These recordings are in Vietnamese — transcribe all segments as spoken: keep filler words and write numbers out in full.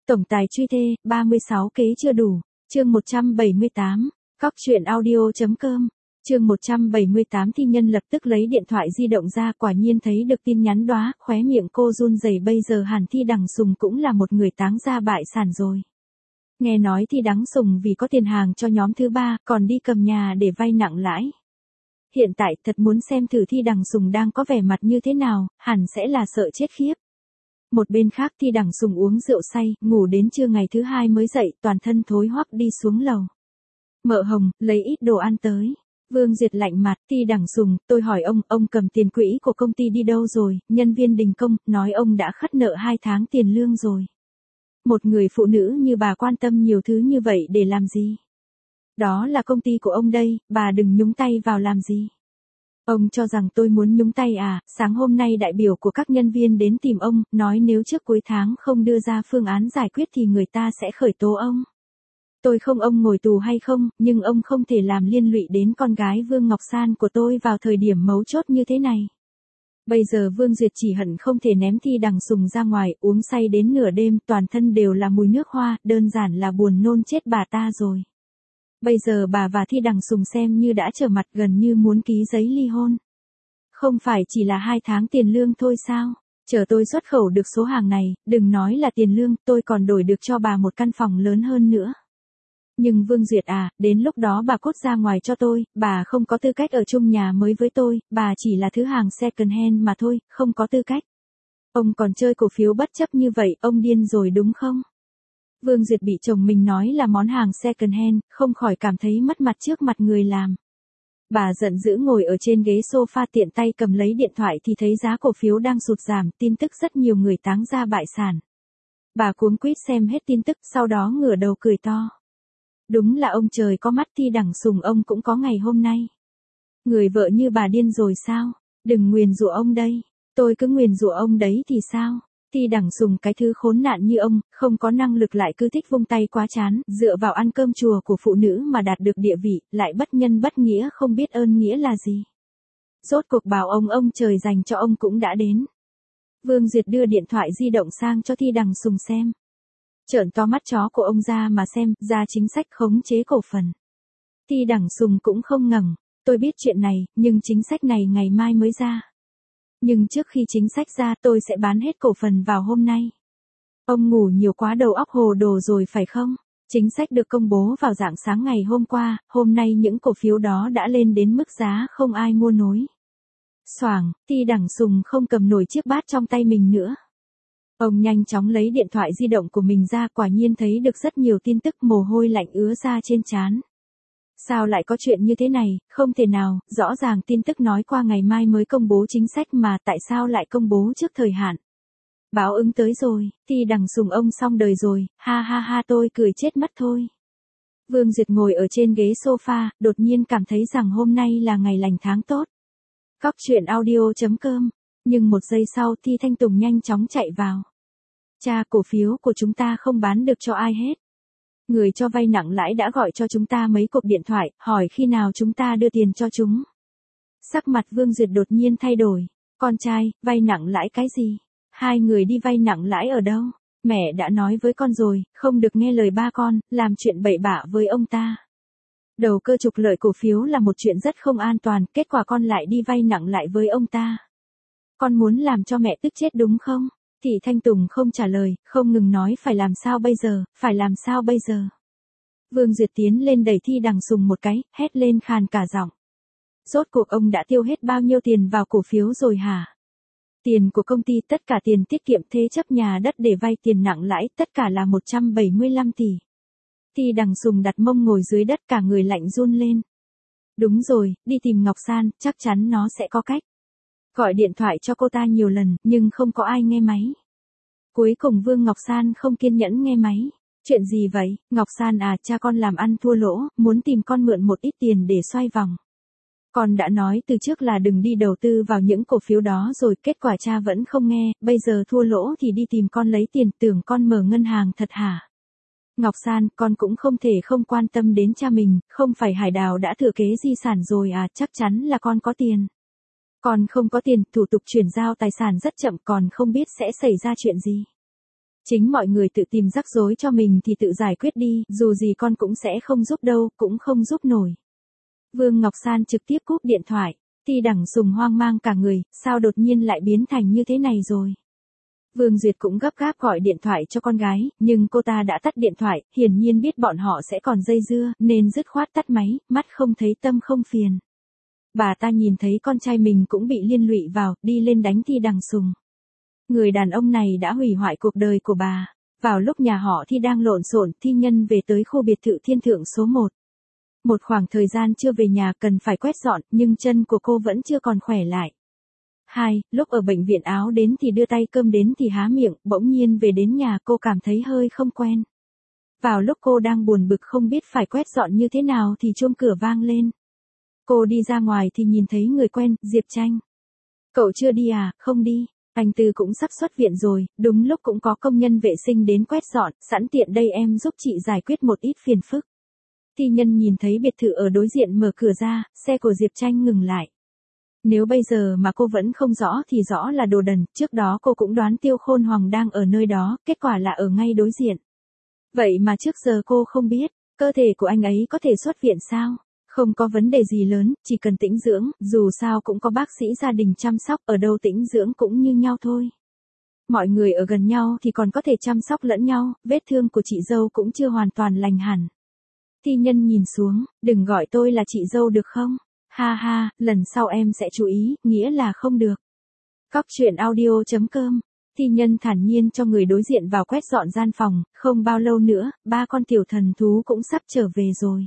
Tổng tài truy thê, ba mươi sáu kế chưa đủ. Chương một trăm bảy mươi tám. Cóc truyện audio.com. Chương một trăm bảy mươi tám. Thi Nhân lập tức lấy điện thoại di động ra, quả nhiên thấy được tin nhắn đó, khóe miệng cô run rẩy. Bây giờ Hàn Thi Đằng Sùng cũng là một người táng ra bại sản rồi. Nghe nói Thi Đằng Sùng vì có tiền hàng cho nhóm thứ ba, còn đi cầm nhà để vay nặng lãi. Hiện tại thật muốn xem thử Thi Đằng Sùng đang có vẻ mặt như thế nào, hẳn sẽ là sợ chết khiếp. Một bên khác Thi Đằng Sùng uống rượu say, ngủ đến trưa ngày thứ hai mới dậy, toàn thân thối hoắc đi xuống lầu. Mợ Hồng, lấy ít đồ ăn tới. Vương Duyệt lạnh mặt. Thi Đằng Sùng, tôi hỏi ông, ông cầm tiền quỹ của công ty đi đâu rồi? Nhân viên đình công, nói ông đã khất nợ hai tháng tiền lương rồi. Một người phụ nữ như bà quan tâm nhiều thứ như vậy để làm gì? Đó là công ty của ông đây, bà đừng nhúng tay vào làm gì. Ông cho rằng tôi muốn nhúng tay à? Sáng hôm nay đại biểu của các nhân viên đến tìm ông, nói nếu trước cuối tháng không đưa ra phương án giải quyết thì người ta sẽ khởi tố ông. Tôi không ông ngồi tù hay không, nhưng ông không thể làm liên lụy đến con gái Vương Ngọc San của tôi vào thời điểm mấu chốt như thế này. Bây giờ Vương Duyệt chỉ hận không thể ném Thi Đằng Sùng ra ngoài, uống say đến nửa đêm, toàn thân đều là mùi nước hoa, đơn giản là buồn nôn chết bà ta rồi. Bây giờ bà và Thi Đằng Sùng xem như đã trở mặt, gần như muốn ký giấy ly hôn. Không phải chỉ là hai tháng tiền lương thôi sao? Chờ tôi xuất khẩu được số hàng này, đừng nói là tiền lương, tôi còn đổi được cho bà một căn phòng lớn hơn nữa. Nhưng Vương Duyệt à, đến lúc đó bà cút ra ngoài cho tôi, bà không có tư cách ở chung nhà mới với tôi, bà chỉ là thứ hàng second hand mà thôi, không có tư cách. Ông còn chơi cổ phiếu bất chấp như vậy, ông điên rồi đúng không? Vương Duyệt bị chồng mình nói là món hàng second hand, không khỏi cảm thấy mất mặt trước mặt người làm. Bà giận dữ ngồi ở trên ghế sofa tiện tay cầm lấy điện thoại thì thấy giá cổ phiếu đang sụt giảm, tin tức rất nhiều người táng ra bại sản. Bà cuống quýt xem hết tin tức, sau đó ngửa đầu cười to. Đúng là ông trời có mắt, Thi Đằng Sùng ông cũng có ngày hôm nay. Người vợ như bà điên rồi sao? Đừng nguyền rủa ông đây. Tôi cứ nguyền rủa ông đấy thì sao? Thi Đằng Sùng cái thứ khốn nạn như ông, không có năng lực lại cứ thích vung tay quá chán, dựa vào ăn cơm chùa của phụ nữ mà đạt được địa vị, lại bất nhân bất nghĩa, không biết ơn nghĩa là gì. Rốt cuộc bảo ông ông trời dành cho ông cũng đã đến. Vương Duyệt đưa điện thoại di động sang cho Thi Đằng Sùng xem. Trợn to mắt chó của ông ra mà xem, ra chính sách khống chế cổ phần. Thi Đằng Sùng cũng không ngẩng, tôi biết chuyện này, nhưng chính sách này ngày mai mới ra. Nhưng trước khi chính sách ra tôi sẽ bán hết cổ phần vào hôm nay. Ông ngủ nhiều quá đầu óc hồ đồ rồi phải không? Chính sách được công bố vào rạng sáng ngày hôm qua, hôm nay những cổ phiếu đó đã lên đến mức giá không ai mua nổi. Xoảng, Thi Đằng Sùng không cầm nổi chiếc bát trong tay mình nữa. Ông nhanh chóng lấy điện thoại di động của mình ra, quả nhiên thấy được rất nhiều tin tức, mồ hôi lạnh ứa ra trên trán. Sao lại có chuyện như thế này, không thể nào, rõ ràng tin tức nói qua ngày mai mới công bố chính sách mà tại sao lại công bố trước thời hạn. Báo ứng tới rồi, Thi Đằng Sùng ông xong đời rồi, ha ha ha tôi cười chết mất thôi. Vương Duyệt ngồi ở trên ghế sofa, đột nhiên cảm thấy rằng hôm nay là ngày lành tháng tốt. Cóc truyện audio.com. Nhưng một giây sau Thi Thanh Tùng nhanh chóng chạy vào. Cha, cổ phiếu của chúng ta không bán được cho ai hết. Người cho vay nặng lãi đã gọi cho chúng ta mấy cuộc điện thoại, hỏi khi nào chúng ta đưa tiền cho chúng. Sắc mặt Vương Duyệt đột nhiên thay đổi. Con trai, vay nặng lãi cái gì? Hai người đi vay nặng lãi ở đâu? Mẹ đã nói với con rồi, không được nghe lời ba con, làm chuyện bậy bạ với ông ta. Đầu cơ trục lợi cổ phiếu là một chuyện rất không an toàn, kết quả con lại đi vay nặng lại với ông ta. Con muốn làm cho mẹ tức chết đúng không? Thì Thanh Tùng không trả lời, không ngừng nói phải làm sao bây giờ, phải làm sao bây giờ. Vương Duyệt tiến lên đẩy Thi Đằng Sùng một cái, hét lên khàn cả giọng. Rốt cuộc ông đã tiêu hết bao nhiêu tiền vào cổ phiếu rồi hả? Tiền của công ty, tất cả tiền tiết kiệm, thế chấp nhà đất để vay, tiền nặng lãi, tất cả là một trăm bảy mươi lăm tỷ. Thi Đằng Sùng đặt mông ngồi dưới đất, cả người lạnh run lên. Đúng rồi, đi tìm Ngọc San, chắc chắn nó sẽ có cách. Gọi điện thoại cho cô ta nhiều lần, nhưng không có ai nghe máy. Cuối cùng Vương Ngọc San không kiên nhẫn nghe máy. Chuyện gì vậy, Ngọc San à, cha con làm ăn thua lỗ, muốn tìm con mượn một ít tiền để xoay vòng. Con đã nói từ trước là đừng đi đầu tư vào những cổ phiếu đó rồi, kết quả cha vẫn không nghe, bây giờ thua lỗ thì đi tìm con lấy tiền, tưởng con mở ngân hàng thật hả? Ngọc San, con cũng không thể không quan tâm đến cha mình, không phải Hải Đào đã thừa kế di sản rồi à, chắc chắn là con có tiền. Con không có tiền, thủ tục chuyển giao tài sản rất chậm, còn không biết sẽ xảy ra chuyện gì. Chính mọi người tự tìm rắc rối cho mình thì tự giải quyết đi, dù gì con cũng sẽ không giúp đâu, cũng không giúp nổi. Vương Ngọc San trực tiếp cúp điện thoại. Thi Đằng Sùng hoang mang cả người, sao đột nhiên lại biến thành như thế này rồi. Vương Duyệt cũng gấp gáp gọi điện thoại cho con gái, nhưng cô ta đã tắt điện thoại, hiển nhiên biết bọn họ sẽ còn dây dưa, nên dứt khoát tắt máy, mắt không thấy tâm không phiền. Bà ta nhìn thấy con trai mình cũng bị liên lụy vào, đi lên đánh Thi Đằng Sùng. Người đàn ông này đã hủy hoại cuộc đời của bà. Vào lúc nhà họ Thi đang lộn xộn, Thi Nhân về tới khu biệt thự Thiên Thượng số một. Một khoảng thời gian chưa về nhà cần phải quét dọn, nhưng chân của cô vẫn chưa còn khỏe lại. Hai, lúc ở bệnh viện áo đến thì đưa tay cơm đến thì há miệng, bỗng nhiên về đến nhà cô cảm thấy hơi không quen. Vào lúc cô đang buồn bực không biết phải quét dọn như thế nào thì chuông cửa vang lên. Cô đi ra ngoài thì nhìn thấy người quen, Diệp Tranh. Cậu chưa đi à? Không đi. Anh Tư cũng sắp xuất viện rồi, đúng lúc cũng có công nhân vệ sinh đến quét dọn, sẵn tiện đây em giúp chị giải quyết một ít phiền phức. Thi Nhân nhìn thấy biệt thự ở đối diện mở cửa ra, xe của Diệp Tranh ngừng lại. Nếu bây giờ mà cô vẫn không rõ thì rõ là đồ đần, trước đó cô cũng đoán Tiêu Khôn Hoàng đang ở nơi đó, kết quả là ở ngay đối diện. Vậy mà trước giờ cô không biết, cơ thể của anh ấy có thể xuất viện sao? Không có vấn đề gì lớn, chỉ cần tĩnh dưỡng, dù sao cũng có bác sĩ gia đình chăm sóc, ở đâu tĩnh dưỡng cũng như nhau thôi. Mọi người ở gần nhau thì còn có thể chăm sóc lẫn nhau, vết thương của chị dâu cũng chưa hoàn toàn lành hẳn. Thi Nhân nhìn xuống, đừng gọi tôi là chị dâu được không? Ha ha, lần sau em sẽ chú ý, nghĩa là không được. Cóc truyện audio chấm com. Thi Nhân thản nhiên cho người đối diện vào quét dọn gian phòng, không bao lâu nữa, ba con tiểu thần thú cũng sắp trở về rồi.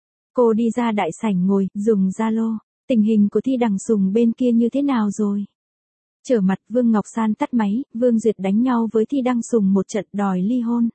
Cô đi ra đại sảnh ngồi, dùng Zalo. Tình hình của Thi Đằng Sùng bên kia như thế nào rồi? Trở mặt Vương Ngọc San tắt máy, Vương Duyệt đánh nhau với Thi Đằng Sùng một trận đòi ly hôn.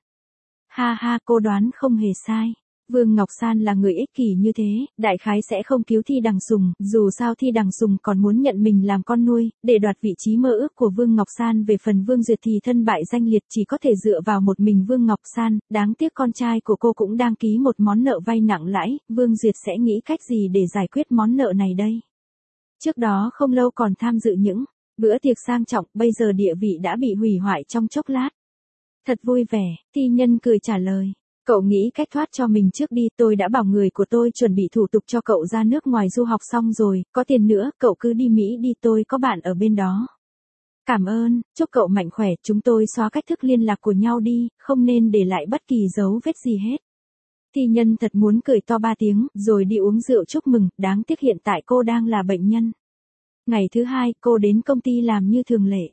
Ha ha, cô đoán không hề sai. Vương Ngọc San là người ích kỷ như thế, đại khái sẽ không cứu Thi Đằng Sùng, dù sao Thi Đằng Sùng còn muốn nhận mình làm con nuôi, để đoạt vị trí mơ ước của Vương Ngọc San. Về phần Vương Duyệt thì thân bại danh liệt chỉ có thể dựa vào một mình Vương Ngọc San, đáng tiếc con trai của cô cũng đang ký một món nợ vay nặng lãi, Vương Duyệt sẽ nghĩ cách gì để giải quyết món nợ này đây? Trước đó không lâu còn tham dự những bữa tiệc sang trọng, bây giờ địa vị đã bị hủy hoại trong chốc lát. Thật vui vẻ, Thi Nhân cười trả lời. Cậu nghĩ cách thoát cho mình trước đi, tôi đã bảo người của tôi chuẩn bị thủ tục cho cậu ra nước ngoài du học xong rồi, có tiền nữa, cậu cứ đi Mỹ đi, tôi có bạn ở bên đó. Cảm ơn, chúc cậu mạnh khỏe, chúng tôi xóa cách thức liên lạc của nhau đi, không nên để lại bất kỳ dấu vết gì hết. Thi Nhân thật muốn cười to ba tiếng, rồi đi uống rượu chúc mừng, đáng tiếc hiện tại cô đang là bệnh nhân. Ngày thứ hai, cô đến công ty làm như thường lệ.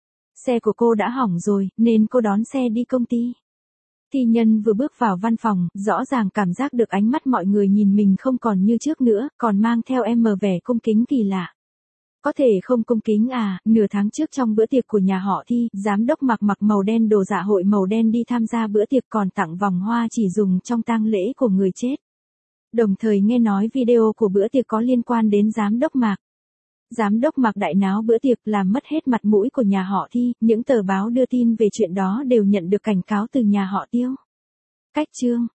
Xe của cô đã hỏng rồi, nên cô đón xe đi công ty. Thi Nhân vừa bước vào văn phòng, rõ ràng cảm giác được ánh mắt mọi người nhìn mình không còn như trước nữa, còn mang theo em mờ vẻ cung kính kỳ lạ. Có thể không cung kính à, nửa tháng trước trong bữa tiệc của nhà họ Thi, giám đốc mặc mặc màu đen đồ dạ hội màu đen đi tham gia bữa tiệc còn tặng vòng hoa chỉ dùng trong tang lễ của người chết. Đồng thời nghe nói video của bữa tiệc có liên quan đến giám đốc Mạc. Giám đốc Mạc đại náo bữa tiệc làm mất hết mặt mũi của nhà họ Thi, những tờ báo đưa tin về chuyện đó đều nhận được cảnh cáo từ nhà họ Tiêu. Cách chương